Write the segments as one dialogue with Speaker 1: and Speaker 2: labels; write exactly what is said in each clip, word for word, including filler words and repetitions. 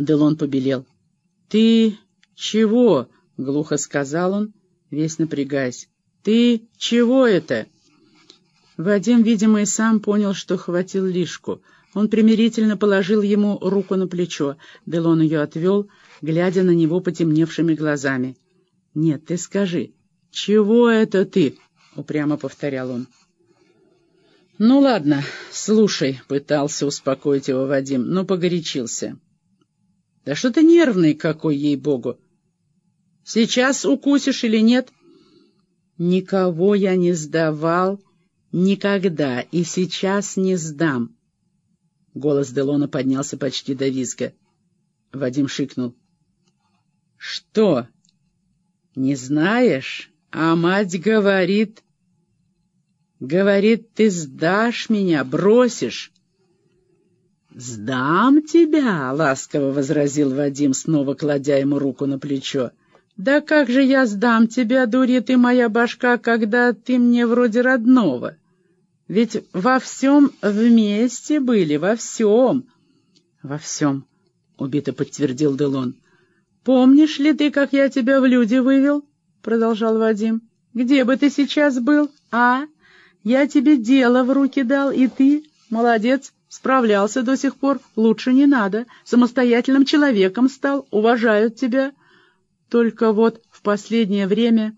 Speaker 1: Делон побелел. «Ты чего?» — глухо сказал он, весь напрягаясь. «Ты чего это?» Вадим, видимо, и сам понял, что хватил лишку. Он примирительно положил ему руку на плечо. Делон ее отвел, глядя на него потемневшими глазами. «Нет, ты скажи, чего это ты?» — упрямо повторял он. «Ну ладно, слушай», — пытался успокоить его Вадим, но погорячился. «Да что ты нервный какой, ей-богу! Сейчас укусишь или нет?» «Никого я не сдавал никогда и сейчас не сдам». Голос Делона поднялся почти до визга. Вадим шикнул. «Что, не знаешь? А мать говорит... Говорит, ты сдашь меня, бросишь». «Сдам тебя», — ласково возразил Вадим, снова кладя ему руку на плечо. «Да как же я сдам тебя, дури ты моя башка, когда ты мне вроде родного? Ведь во всем вместе были, во всем». «Во всем», — убито подтвердил Делон. «Помнишь ли ты, как я тебя в люди вывел?» — продолжал Вадим. «Где бы ты сейчас был, а? Я тебе дело в руки дал, и ты, молодец, справлялся до сих пор, лучше не надо, самостоятельным человеком стал, уважают тебя. Только вот в последнее время...»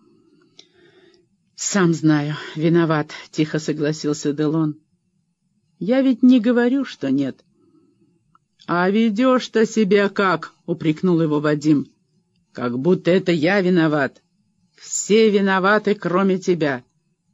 Speaker 1: «Сам знаю, виноват», — тихо согласился Делон. «Я ведь не говорю, что нет». «А ведешь-то себя как?» — упрекнул его Вадим. «Как будто это я виноват. Все виноваты, кроме тебя.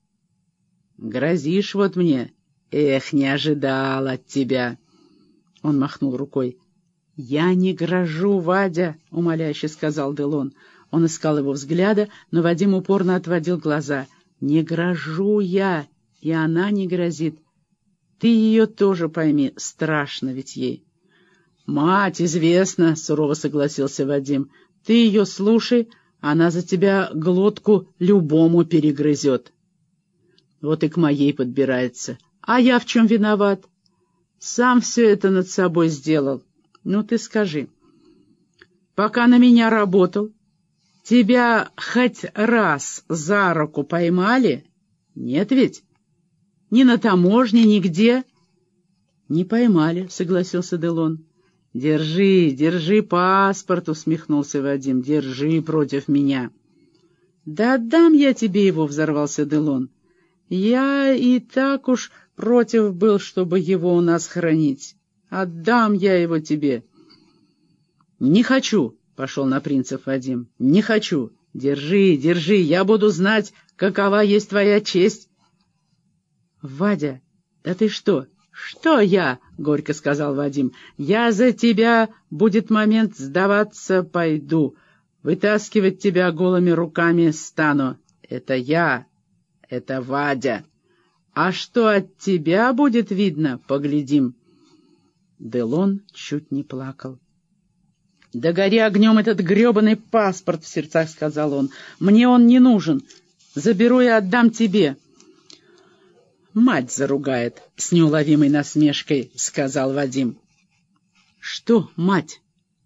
Speaker 1: Грозишь вот мне. Эх, не ожидал от тебя». Он махнул рукой. «Я не грожу, Вадя», — умоляюще сказал Делон. Он искал его взгляда, но Вадим упорно отводил глаза. «Не грожу я, и она не грозит. Ты ее тоже пойми, страшно ведь ей». «Мать, известно», — сурово согласился Вадим. «Ты ее слушай, она за тебя глотку любому перегрызет. Вот и к моей подбирается. А я в чем виноват? Сам все это над собой сделал. Ну ты скажи, пока на меня работал, тебя хоть раз за руку поймали? Нет ведь? Ни на таможне, нигде?» «Не поймали», — согласился Делон. «Держи, держи паспорт», — усмехнулся Вадим. «Держи против меня». «Да отдам я тебе его», — взорвался Делон. «Я и так уж против был, чтобы его у нас хранить. Отдам я его тебе». «Не хочу», — пошел на принцип Вадим. «Не хочу. Держи, держи, я буду знать, какова есть твоя честь». «Вадя, да ты что?» «Что я?» — горько сказал Вадим. «Я за тебя, будет момент, сдаваться пойду. Вытаскивать тебя голыми руками стану. Это я, это Вадя. А что от тебя будет видно, поглядим». Делон чуть не плакал. «Да гори огнем этот гребаный паспорт!» — в сердцах сказал он. «Мне он не нужен. Заберу и отдам тебе». «Мать заругает», — с неуловимой насмешкой сказал Вадим. «Что мать?»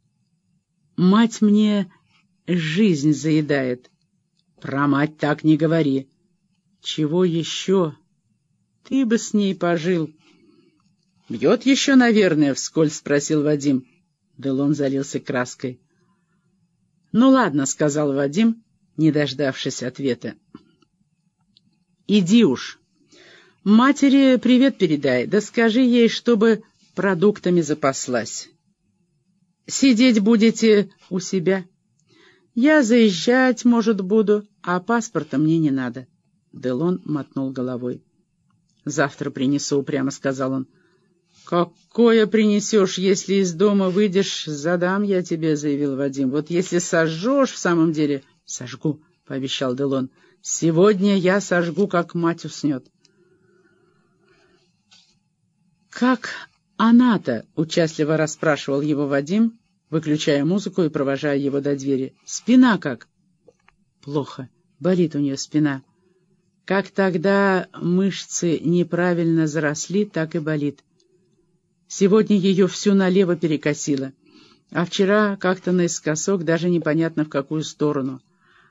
Speaker 1: «Мать мне жизнь заедает». «Про мать так не говори». «Чего еще? Ты бы с ней пожил». «Бьет еще, наверное?» — вскользь спросил Вадим. Делон залился краской. «Ну ладно», — сказал Вадим, не дождавшись ответа. «Иди уж. Матери привет передай, да скажи ей, чтобы продуктами запаслась. Сидеть будете у себя. Я заезжать, может, буду, а паспорта мне не надо». Делон мотнул головой. «Завтра принесу», — упрямо сказал он. «Какое принесешь, если из дома выйдешь, задам я тебе», — заявил Вадим. «Вот если сожжешь в самом деле...» «Сожгу», — пообещал Делон. «Сегодня я сожгу, как мать уснет». «Как она-то?» — участливо расспрашивал его Вадим, выключая музыку и провожая его до двери. «Спина как?» «Плохо. Болит у нее спина. Как тогда мышцы неправильно заросли, так и болит. Сегодня ее всю налево перекосило. А вчера как-то наискосок, даже непонятно в какую сторону.